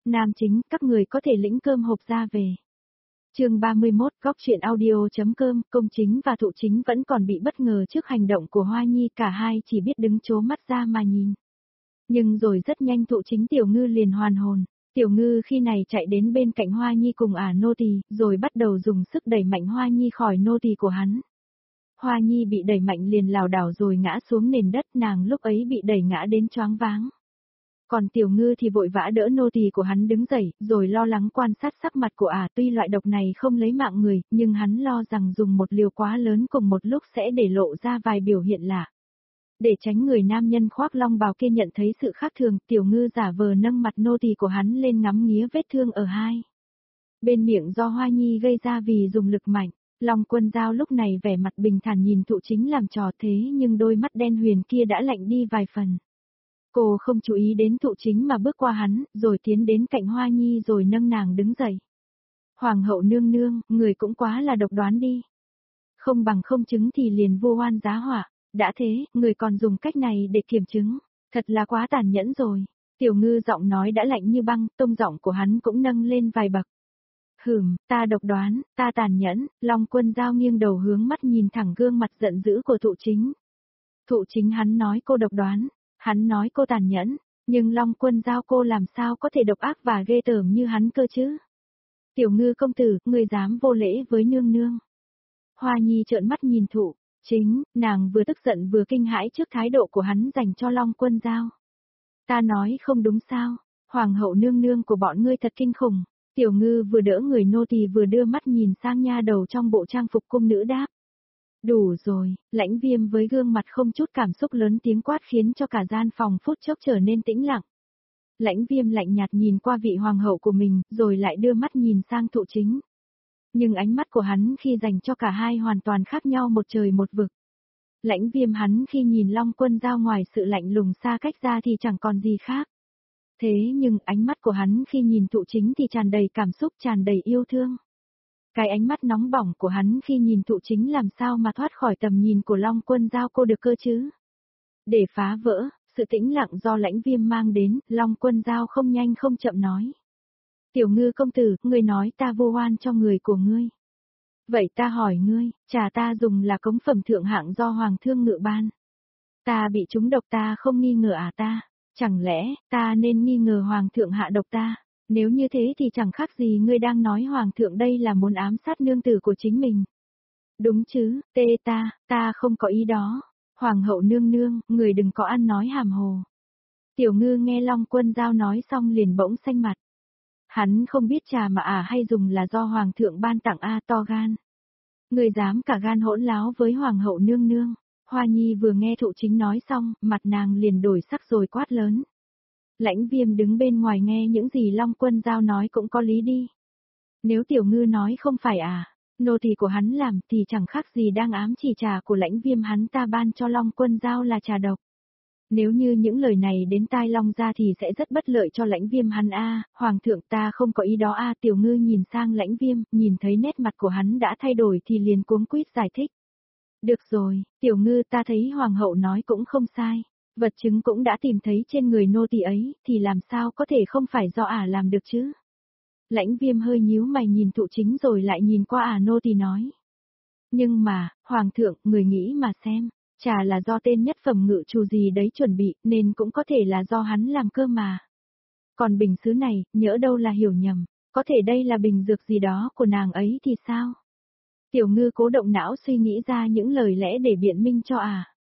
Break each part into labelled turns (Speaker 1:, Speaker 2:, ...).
Speaker 1: Nam chính, các người có thể lĩnh cơm hộp ra về. Chương 31, góc truyện audio.com, công chính và thụ chính vẫn còn bị bất ngờ trước hành động của Hoa Nhi, cả hai chỉ biết đứng trố mắt ra mà nhìn. Nhưng rồi rất nhanh thụ chính Tiểu Ngư liền hoàn hồn. Tiểu Ngư khi này chạy đến bên cạnh Hoa Nhi cùng nô tỳ, rồi bắt đầu dùng sức đẩy mạnh Hoa Nhi khỏi nô tỳ của hắn. Hoa Nhi bị đẩy mạnh liền lảo đảo rồi ngã xuống nền đất, nàng lúc ấy bị đẩy ngã đến choáng váng. Còn Tiểu Ngư thì vội vã đỡ nô tỳ của hắn đứng dậy, rồi lo lắng quan sát sắc mặt của tuy loại độc này không lấy mạng người, nhưng hắn lo rằng dùng một liều quá lớn cùng một lúc sẽ để lộ ra vài biểu hiện lạ. Để tránh người nam nhân khoác long bào kia nhận thấy sự khác thường, Tiểu Ngư giả vờ nâng mặt nô tỳ của hắn lên ngắm nghía vết thương ở hai bên miệng do Hoa Nhi gây ra vì dùng lực mạnh. Long Quân Dao lúc này vẻ mặt bình thản nhìn thụ chính làm trò thế nhưng đôi mắt đen huyền kia đã lạnh đi vài phần. Cô không chú ý đến thụ chính mà bước qua hắn, rồi tiến đến cạnh Hoa Nhi rồi nâng nàng đứng dậy. Hoàng hậu nương nương, người cũng quá là độc đoán đi. Không bằng không chứng thì liền vu oan giá họa, đã thế, người còn dùng cách này để kiểm chứng, thật là quá tàn nhẫn rồi. Tiểu Ngư giọng nói đã lạnh như băng, tông giọng của hắn cũng nâng lên vài bậc. Ta độc đoán, ta tàn nhẫn. Long Quân Dao nghiêng đầu hướng mắt nhìn thẳng gương mặt giận dữ của thụ chính. Thụ chính hắn nói cô độc đoán, hắn nói cô tàn nhẫn, nhưng Long Quân Dao cô làm sao có thể độc ác và ghê tởm như hắn cơ chứ? Tiểu Ngư công tử, người dám vô lễ với nương nương. Hoa Nhi trợn mắt nhìn thụ chính, nàng vừa tức giận vừa kinh hãi trước thái độ của hắn dành cho Long Quân Dao. Ta nói không đúng sao, hoàng hậu nương nương của bọn ngươi thật kinh khủng. Tiểu Ngư vừa đỡ người nô tỳ vừa đưa mắt nhìn sang nha đầu trong bộ trang phục cung nữ đáp. Đủ rồi, Lãnh Viêm với gương mặt không chút cảm xúc lớn tiếng quát khiến cho cả gian phòng phút chốc trở nên tĩnh lặng. Lãnh Viêm lạnh nhạt nhìn qua vị hoàng hậu của mình, rồi lại đưa mắt nhìn sang thụ chính. Nhưng ánh mắt của hắn khi dành cho cả hai hoàn toàn khác nhau một trời một vực. Lãnh Viêm hắn khi nhìn Long Quân Dao ngoài sự lạnh lùng xa cách ra thì chẳng còn gì khác. Thế nhưng ánh mắt của hắn khi nhìn thụ chính thì tràn đầy cảm xúc, tràn đầy yêu thương. Cái ánh mắt nóng bỏng của hắn khi nhìn thụ chính làm sao mà thoát khỏi tầm nhìn của Long Quân Dao cô được cơ chứ? Để phá vỡ sự tĩnh lặng do Lãnh Viêm mang đến, Long Quân Dao không nhanh không chậm nói. Tiểu Ngư công tử, ngươi nói ta vô oan cho người của ngươi. Vậy ta hỏi ngươi, trà ta dùng là cống phẩm thượng hạng do Hoàng thương ngự ban. Ta bị trúng độc ta không nghi ngờ ta. Chẳng lẽ, ta nên nghi ngờ Hoàng thượng hạ độc ta? Nếu như thế thì chẳng khác gì ngươi đang nói Hoàng thượng đây là muốn ám sát nương tử của chính mình. Đúng chứ, ta không có ý đó. Hoàng hậu nương nương, người đừng có ăn nói hàm hồ. Tiểu Ngư nghe Long Quân Dao nói xong liền bỗng xanh mặt. Hắn không biết trà mà hay dùng là do Hoàng thượng ban tặng to gan. Người dám cả gan hỗn láo với Hoàng hậu nương nương. Hoa Nhi vừa nghe thụ chính nói xong, mặt nàng liền đổi sắc rồi quát lớn. Lãnh Viêm đứng bên ngoài nghe những gì Long Quân Dao nói cũng có lý đi. Nếu Tiểu Ngư nói không phải nô tỳ của hắn làm thì chẳng khác gì đang ám chỉ trà của Lãnh Viêm hắn ta ban cho Long Quân Dao là trà độc. Nếu như những lời này đến tai Long gia thì sẽ rất bất lợi cho Lãnh Viêm hắn Hoàng thượng ta không có ý đó Tiểu Ngư nhìn sang Lãnh Viêm, nhìn thấy nét mặt của hắn đã thay đổi thì liền cuống quýt giải thích. Được rồi, Tiểu Ngư ta thấy Hoàng hậu nói cũng không sai. Vật chứng cũng đã tìm thấy trên người nô tỳ ấy, thì làm sao có thể không phải do làm được chứ? Lãnh Viêm hơi nhíu mày nhìn thụ chính rồi lại nhìn qua nô tỳ nói. Nhưng mà, Hoàng thượng, người nghĩ mà xem, trà là do tên nhất phẩm ngự chủ gì đấy chuẩn bị, nên cũng có thể là do hắn làm cơ mà. Còn bình sứ này, nhỡ đâu là hiểu nhầm, có thể đây là bình dược gì đó của nàng ấy thì sao? Tiểu Ngư cố động não suy nghĩ ra những lời lẽ để biện minh cho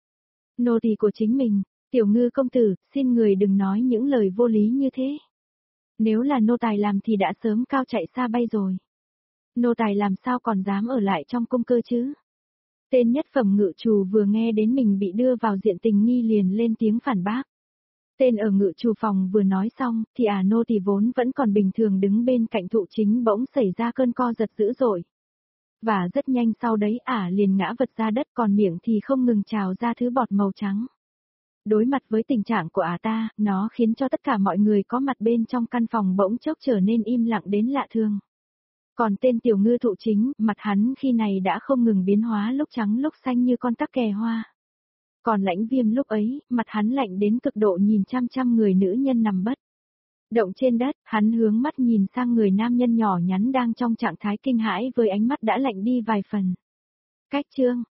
Speaker 1: nô tỳ của chính mình. Tiểu Ngư công tử, xin người đừng nói những lời vô lý như thế. Nếu là nô tài làm thì đã sớm cao chạy xa bay rồi. Nô tài làm sao còn dám ở lại trong cung cơ chứ? Tên nhất phẩm ngự trù vừa nghe đến mình bị đưa vào diện tình nghi liền lên tiếng phản bác. Tên ở ngự trù phòng vừa nói xong, thì nô tỳ vốn vẫn còn bình thường đứng bên cạnh thụ chính bỗng xảy ra cơn co giật dữ dội. Và rất nhanh sau đấy liền ngã vật ra đất còn miệng thì không ngừng trào ra thứ bọt màu trắng. Đối mặt với tình trạng của ta, nó khiến cho tất cả mọi người có mặt bên trong căn phòng bỗng chốc trở nên im lặng đến lạ thường. Còn tên Tiểu Ngư thụ chính, mặt hắn khi này đã không ngừng biến hóa lúc trắng lúc xanh như con tắc kè hoa. Còn Lãnh Viêm lúc ấy, mặt hắn lạnh đến cực độ nhìn chăm chăm người nữ nhân nằm bất Động trên đất, hắn hướng mắt nhìn sang người nam nhân nhỏ nhắn đang trong trạng thái kinh hãi với ánh mắt đã lạnh đi vài phần. Cách chương